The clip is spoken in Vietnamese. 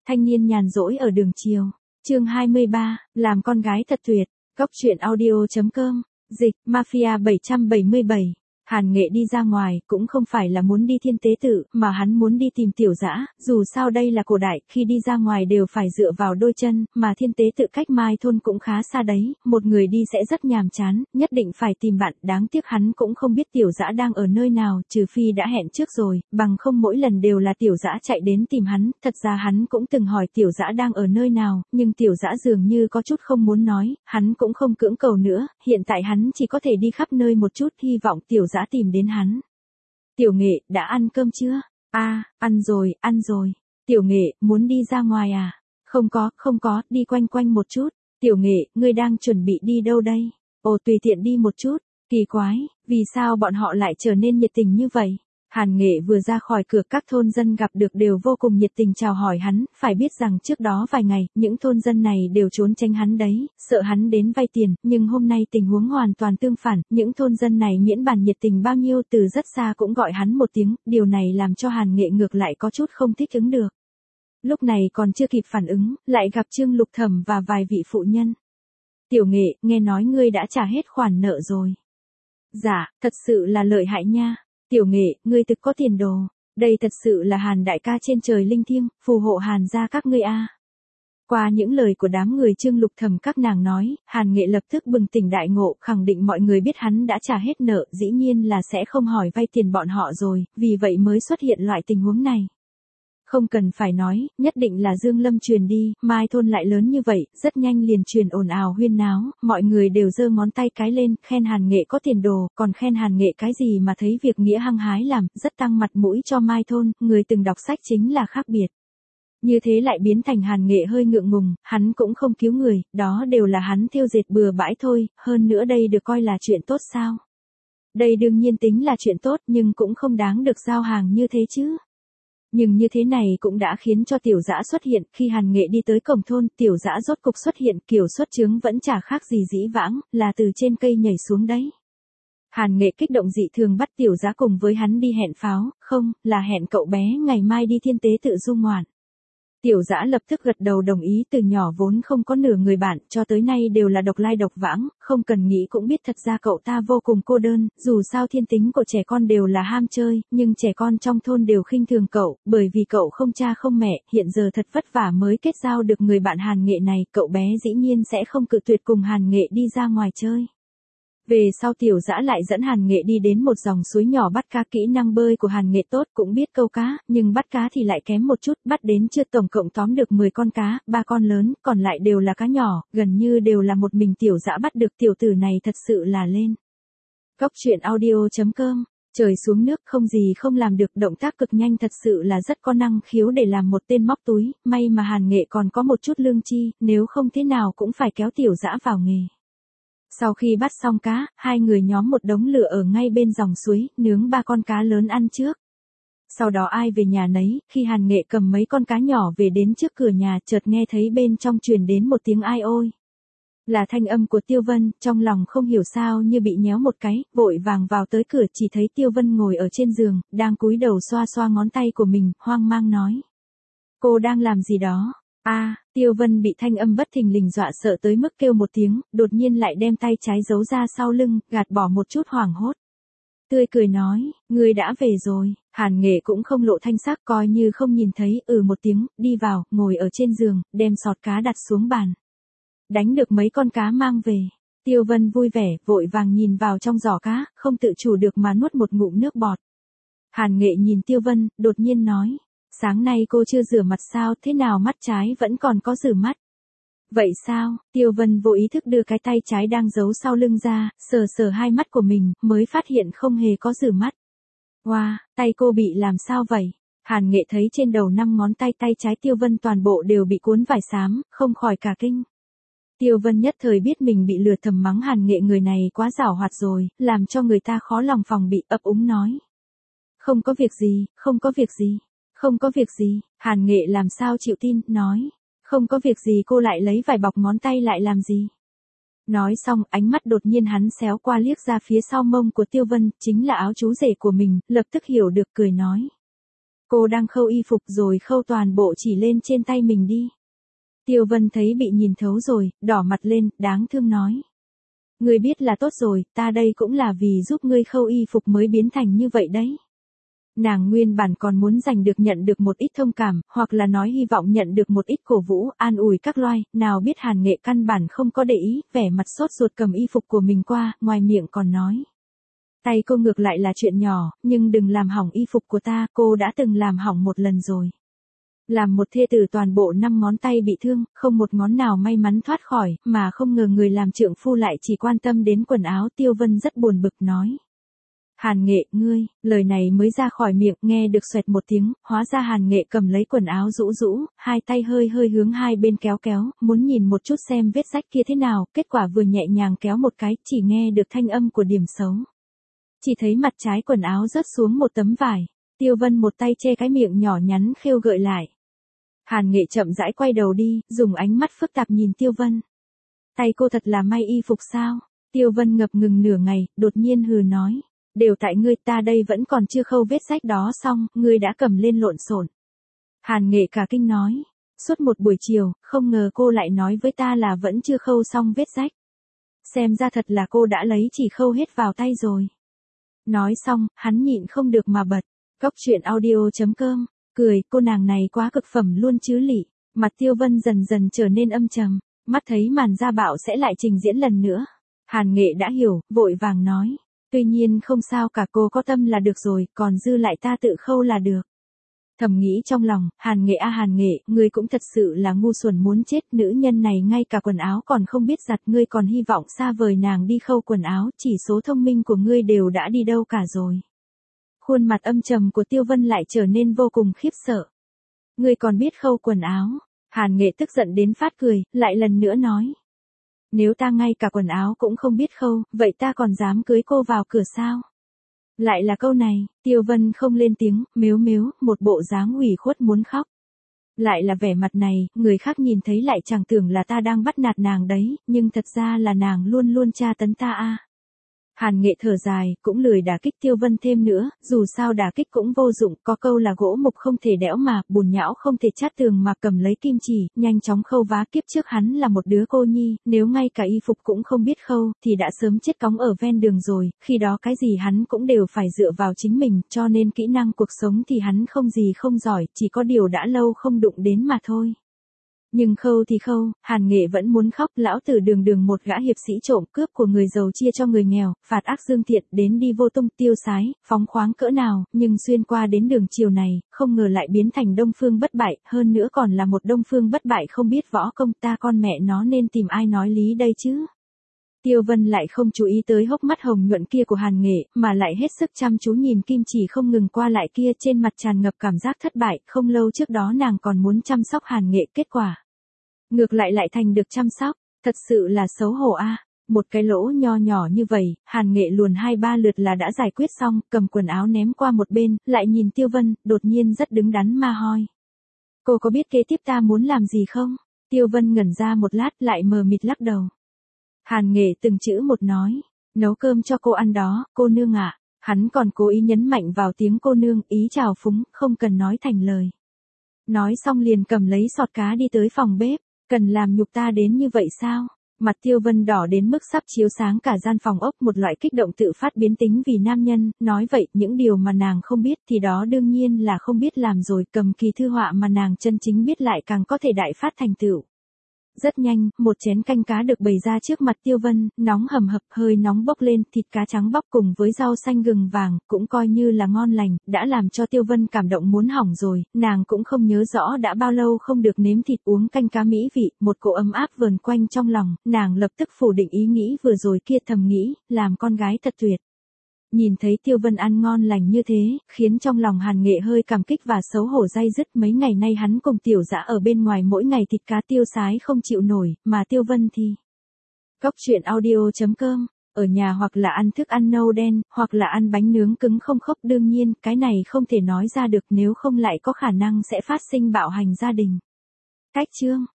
Thanh niên nhàn rỗi ở đường chiều. Chương 23, làm con gái thật tuyệt. Góc truyện audio.com. Dịch, Mafia 777. Hàn Nghệ đi ra ngoài cũng không phải là muốn đi thiên tế tự, mà hắn muốn đi tìm Tiểu Dã, dù sao đây là cổ đại, khi đi ra ngoài đều phải dựa vào đôi chân, mà thiên tế tự cách Mai thôn cũng khá xa đấy, một người đi sẽ rất nhàm chán, nhất định phải tìm bạn, đáng tiếc hắn cũng không biết Tiểu Dã đang ở nơi nào, trừ phi đã hẹn trước rồi, bằng không mỗi lần đều là Tiểu Dã chạy đến tìm hắn, thật ra hắn cũng từng hỏi Tiểu Dã đang ở nơi nào, nhưng Tiểu Dã dường như có chút không muốn nói, hắn cũng không cưỡng cầu nữa, hiện tại hắn chỉ có thể đi khắp nơi một chút, hy vọng Tiểu Dã tìm đến hắn. Tiểu Nghệ, đã ăn cơm chưa? Ăn rồi. Tiểu Nghệ, muốn đi ra ngoài à? Không có, đi quanh quanh một chút. Tiểu Nghệ, ngươi đang chuẩn bị đi đâu đây? Ồ, tùy tiện đi một chút. Kỳ quái, vì sao bọn họ lại trở nên nhiệt tình như vậy? Hàn Nghệ vừa ra khỏi cửa, các thôn dân gặp được đều vô cùng nhiệt tình chào hỏi hắn, phải biết rằng trước đó vài ngày, những thôn dân này đều trốn tránh hắn đấy, sợ hắn đến vay tiền, nhưng hôm nay tình huống hoàn toàn tương phản, những thôn dân này miễn bàn nhiệt tình bao nhiêu từ rất xa cũng gọi hắn một tiếng, điều này làm cho Hàn Nghệ ngược lại có chút không thích ứng được. Lúc này còn chưa kịp phản ứng, lại gặp Trương Lục Thẩm và vài vị phụ nhân. Tiểu Nghệ, nghe nói ngươi đã trả hết khoản nợ rồi. Dạ, thật sự là lợi hại nha. Tiểu Nghệ, ngươi thực có tiền đồ, đây thật sự là Hàn đại ca trên trời linh thiêng, phù hộ Hàn gia các ngươi a. Qua những lời của đám người Trương Lục Thẩm các nàng nói, Hàn Nghệ lập tức bừng tỉnh đại ngộ, khẳng định mọi người biết hắn đã trả hết nợ, dĩ nhiên là sẽ không hỏi vay tiền bọn họ rồi, vì vậy mới xuất hiện loại tình huống này. Không cần phải nói, nhất định là Dương Lâm truyền đi, Mai thôn lại lớn như vậy, rất nhanh liền truyền ồn ào huyên náo, mọi người đều giơ ngón tay cái lên, khen Hàn Nghệ có tiền đồ, còn khen Hàn Nghệ cái gì mà thấy việc nghĩa hăng hái làm, rất tăng mặt mũi cho Mai thôn, người từng đọc sách chính là khác biệt. Như thế lại biến thành Hàn Nghệ hơi ngượng ngùng, hắn cũng không cứu người, đó đều là hắn thêu dệt bừa bãi thôi, hơn nữa đây được coi là chuyện tốt sao? Đây đương nhiên tính là chuyện tốt nhưng cũng không đáng được giao hàng như thế chứ. Nhưng như thế này cũng đã khiến cho Tiểu Dã xuất hiện, khi Hàn Nghệ đi tới cổng thôn, Tiểu Dã rốt cục xuất hiện, kiểu xuất chứng vẫn chả khác gì dĩ vãng, là từ trên cây nhảy xuống đấy. Hàn Nghệ kích động dị thường bắt Tiểu Dã cùng với hắn đi hẹn pháo, không, là hẹn cậu bé ngày mai đi thiên tế tự du ngoạn. Tiểu Dã lập tức gật đầu đồng ý, từ nhỏ vốn không có nửa người bạn, cho tới nay đều là độc lai độc vãng, không cần nghĩ cũng biết thật ra cậu ta vô cùng cô đơn, dù sao thiên tính của trẻ con đều là ham chơi, nhưng trẻ con trong thôn đều khinh thường cậu, bởi vì cậu không cha không mẹ, hiện giờ thật vất vả mới kết giao được người bạn Hàn Nghệ này, cậu bé dĩ nhiên sẽ không cự tuyệt cùng Hàn Nghệ đi ra ngoài chơi. Về sau Tiểu Dã lại dẫn Hàn Nghệ đi đến một dòng suối nhỏ bắt cá, kỹ năng bơi của Hàn Nghệ tốt, cũng biết câu cá, nhưng bắt cá thì lại kém một chút, bắt đến chưa tổng cộng tóm được 10 con cá, 3 con lớn, còn lại đều là cá nhỏ, gần như đều là một mình Tiểu Dã bắt được, tiểu tử này thật sự là lên. Góc truyện audio.com. Trời xuống nước không gì không làm được, động tác cực nhanh, thật sự là rất có năng khiếu để làm một tên móc túi, may mà Hàn Nghệ còn có một chút lương chi, nếu không thế nào cũng phải kéo Tiểu Dã vào nghề. Sau khi bắt xong cá, hai người nhóm một đống lửa ở ngay bên dòng suối, nướng 3 con cá lớn ăn trước. Sau đó ai về nhà nấy, khi Hàn Nghệ cầm mấy con cá nhỏ về đến trước cửa nhà, chợt nghe thấy bên trong truyền đến một tiếng ai ôi. Là thanh âm của Tiêu Vân, trong lòng không hiểu sao như bị nhéo một cái, vội vàng vào tới cửa, chỉ thấy Tiêu Vân ngồi ở trên giường, đang cúi đầu xoa xoa ngón tay của mình, hoang mang nói. Cô đang làm gì đó? Tiêu Vân bị thanh âm bất thình lình dọa sợ tới mức kêu một tiếng, đột nhiên lại đem tay trái giấu ra sau lưng, gạt bỏ một chút hoảng hốt. Tươi cười nói, ngươi đã về rồi. Hàn Nghệ cũng không lộ thanh sắc, coi như không nhìn thấy, một tiếng, đi vào, ngồi ở trên giường, đem sọt cá đặt xuống bàn. Đánh được mấy con cá mang về. Tiêu Vân vui vẻ, vội vàng nhìn vào trong giỏ cá, không tự chủ được mà nuốt một ngụm nước bọt. Hàn Nghệ nhìn Tiêu Vân, đột nhiên nói. Sáng nay cô chưa rửa mặt sao, thế nào mắt trái vẫn còn có rửa mắt? Vậy sao? Tiêu Vân vô ý thức đưa cái tay trái đang giấu sau lưng ra, sờ sờ hai mắt của mình, mới phát hiện không hề có rửa mắt. Wow, tay cô bị làm sao vậy? Hàn Nghệ thấy trên đầu 5 ngón tay trái Tiêu Vân toàn bộ đều bị cuốn vải xám, không khỏi cả kinh. Tiêu Vân nhất thời biết mình bị lừa, thầm mắng Hàn Nghệ người này quá giảo hoạt rồi, làm cho người ta khó lòng phòng bị, ấp úng nói. Không có việc gì, không có việc gì. Không có việc gì, Hàn Nghệ làm sao chịu tin, nói. Không có việc gì, cô lại lấy vải bọc ngón tay lại làm gì? Nói xong, ánh mắt đột nhiên hắn xéo qua liếc ra phía sau mông của Tiêu Vân, chính là áo chú rể của mình, lập tức hiểu được, cười nói. Cô đang khâu y phục rồi khâu toàn bộ chỉ lên trên tay mình đi. Tiêu Vân thấy bị nhìn thấu rồi, đỏ mặt lên, đáng thương nói. Ngươi biết là tốt rồi, ta đây cũng là vì giúp ngươi khâu y phục mới biến thành như vậy đấy. Nàng nguyên bản còn muốn nhận được một ít thông cảm, hoặc là nói hy vọng nhận được một ít cổ vũ, an ủi các loài, nào biết Hàn Nghệ căn bản không có để ý, vẻ mặt sốt ruột cầm y phục của mình qua, ngoài miệng còn nói. Tay cô ngược lại là chuyện nhỏ, nhưng đừng làm hỏng y phục của ta, cô đã từng làm hỏng một lần rồi. Làm một thê tử toàn bộ 5 ngón tay bị thương, không một ngón nào may mắn thoát khỏi, mà không ngờ người làm trượng phu lại chỉ quan tâm đến quần áo. Tiêu Vân rất buồn bực nói. Hàn Nghệ, ngươi, lời này mới ra khỏi miệng, nghe được xoẹt một tiếng, hóa ra Hàn Nghệ cầm lấy quần áo rũ rũ, hai tay hơi hướng hai bên kéo, muốn nhìn một chút xem vết rách kia thế nào, kết quả vừa nhẹ nhàng kéo một cái, chỉ nghe được thanh âm của điểm xấu. Chỉ thấy mặt trái quần áo rớt xuống một tấm vải, Tiêu Vân một tay che cái miệng nhỏ nhắn khêu gợi lại. Hàn Nghệ chậm rãi quay đầu đi, dùng ánh mắt phức tạp nhìn Tiêu Vân. Tay cô thật là may y phục sao? Tiêu Vân ngập ngừng nửa ngày, đột nhiên hừ nói. Đều tại ngươi, ta đây vẫn còn chưa khâu vết rách đó xong, ngươi đã cầm lên lộn xộn. Hàn Nghệ cả kinh nói. Suốt một buổi chiều, không ngờ cô lại nói với ta là vẫn chưa khâu xong vết rách. Xem ra thật là cô đã lấy chỉ khâu hết vào tay rồi. Nói xong, hắn nhịn không được mà bật. Góc truyện audio.com, cười, cô nàng này quá cực phẩm luôn chứ lị. Mặt Tiêu Vân dần dần trở nên âm trầm, mắt thấy màn gia bạo sẽ lại trình diễn lần nữa. Hàn Nghệ đã hiểu, vội vàng nói. Tuy nhiên không sao cả, cô có tâm là được rồi, còn dư lại ta tự khâu là được. Thầm nghĩ trong lòng, Hàn Nghệ à Hàn Nghệ, ngươi cũng thật sự là ngu xuẩn muốn chết, nữ nhân này ngay cả quần áo còn không biết giặt, ngươi còn hy vọng xa vời nàng đi khâu quần áo, chỉ số thông minh của ngươi đều đã đi đâu cả rồi. Khuôn mặt âm trầm của Tiêu Vân lại trở nên vô cùng khiếp sợ. Ngươi còn biết khâu quần áo? Hàn Nghệ tức giận đến phát cười, lại lần nữa nói. Nếu ta ngay cả quần áo cũng không biết khâu, vậy ta còn dám cưới cô vào cửa sao? Lại là câu này, Tiêu Vân không lên tiếng, mếu, một bộ dáng ủy khuất muốn khóc. Lại là vẻ mặt này, người khác nhìn thấy lại chẳng tưởng là ta đang bắt nạt nàng đấy, nhưng thật ra là nàng luôn luôn tra tấn ta a. Hàn Nghệ thở dài, cũng lười đả kích Tiêu Vân thêm nữa, dù sao đả kích cũng vô dụng, có câu là gỗ mục không thể đẽo mà, bùn nhão không thể chát tường mà cầm lấy kim chỉ, nhanh chóng khâu vá. Kiếp trước hắn là một đứa cô nhi, nếu ngay cả y phục cũng không biết khâu, thì đã sớm chết cóng ở ven đường rồi, khi đó cái gì hắn cũng đều phải dựa vào chính mình, cho nên kỹ năng cuộc sống thì hắn không gì không giỏi, chỉ có điều đã lâu không đụng đến mà thôi. Nhưng khâu thì khâu, Hàn Nghệ vẫn muốn khóc, lão tử đường một gã hiệp sĩ trộm cướp của người giàu chia cho người nghèo, phạt ác dương thiện, đến đi vô tung tiêu sái, phóng khoáng cỡ nào, nhưng xuyên qua đến đường chiều này, không ngờ lại biến thành Đông Phương bất bại, hơn nữa còn là một Đông Phương bất bại không biết võ công, ta con mẹ nó nên tìm ai nói lý đây chứ? Tiêu Vân lại không chú ý tới hốc mắt hồng nhuận kia của Hàn Nghệ, mà lại hết sức chăm chú nhìn kim chỉ không ngừng qua lại kia, trên mặt tràn ngập cảm giác thất bại, không lâu trước đó nàng còn muốn chăm sóc Hàn Nghệ, kết quả ngược lại thành được chăm sóc, thật sự là xấu hổ a. Một cái lỗ nho nhỏ như vậy, Hàn Nghệ luồn 2-3 lượt là đã giải quyết xong, cầm quần áo ném qua một bên, lại nhìn Tiêu Vân, đột nhiên rất đứng đắn ma hoi. Cô có biết kế tiếp ta muốn làm gì không? Tiêu Vân ngẩn ra một lát lại mờ mịt lắc đầu. Hàn Nghệ từng chữ một nói, nấu cơm cho cô ăn đó, cô nương ạ. Hắn còn cố ý nhấn mạnh vào tiếng cô nương, ý chào phúng, không cần nói thành lời. Nói xong liền cầm lấy sọt cá đi tới phòng bếp, cần làm nhục ta đến như vậy sao? Mặt Tiêu Vân đỏ đến mức sắp chiếu sáng cả gian phòng ốc, một loại kích động tự phát biến tính vì nam nhân, nói vậy, những điều mà nàng không biết thì đó đương nhiên là không biết làm rồi, cầm kỳ thư họa mà nàng chân chính biết lại càng có thể đại phát thành tựu. Rất nhanh, một chén canh cá được bày ra trước mặt Tiêu Vân, nóng hầm hập, hơi nóng bốc lên, thịt cá trắng bóc cùng với rau xanh gừng vàng, cũng coi như là ngon lành, đã làm cho Tiêu Vân cảm động muốn hỏng rồi, nàng cũng không nhớ rõ đã bao lâu không được nếm thịt uống canh cá mỹ vị, một cỗ ấm áp vờn quanh trong lòng, nàng lập tức phủ định ý nghĩ vừa rồi kia, thầm nghĩ, làm con gái thật tuyệt. Nhìn thấy Tiêu Vân ăn ngon lành như thế, khiến trong lòng Hàn Nghệ hơi cảm kích và xấu hổ day dứt. Mấy ngày nay hắn cùng Tiểu Dã ở bên ngoài mỗi ngày thịt cá tiêu sái không chịu nổi, mà Tiêu Vân thì. Góc truyện audio.com, ở nhà hoặc là ăn thức ăn nâu đen, hoặc là ăn bánh nướng cứng không khốc, đương nhiên, cái này không thể nói ra được, nếu không lại có khả năng sẽ phát sinh bạo hành gia đình. Cách chương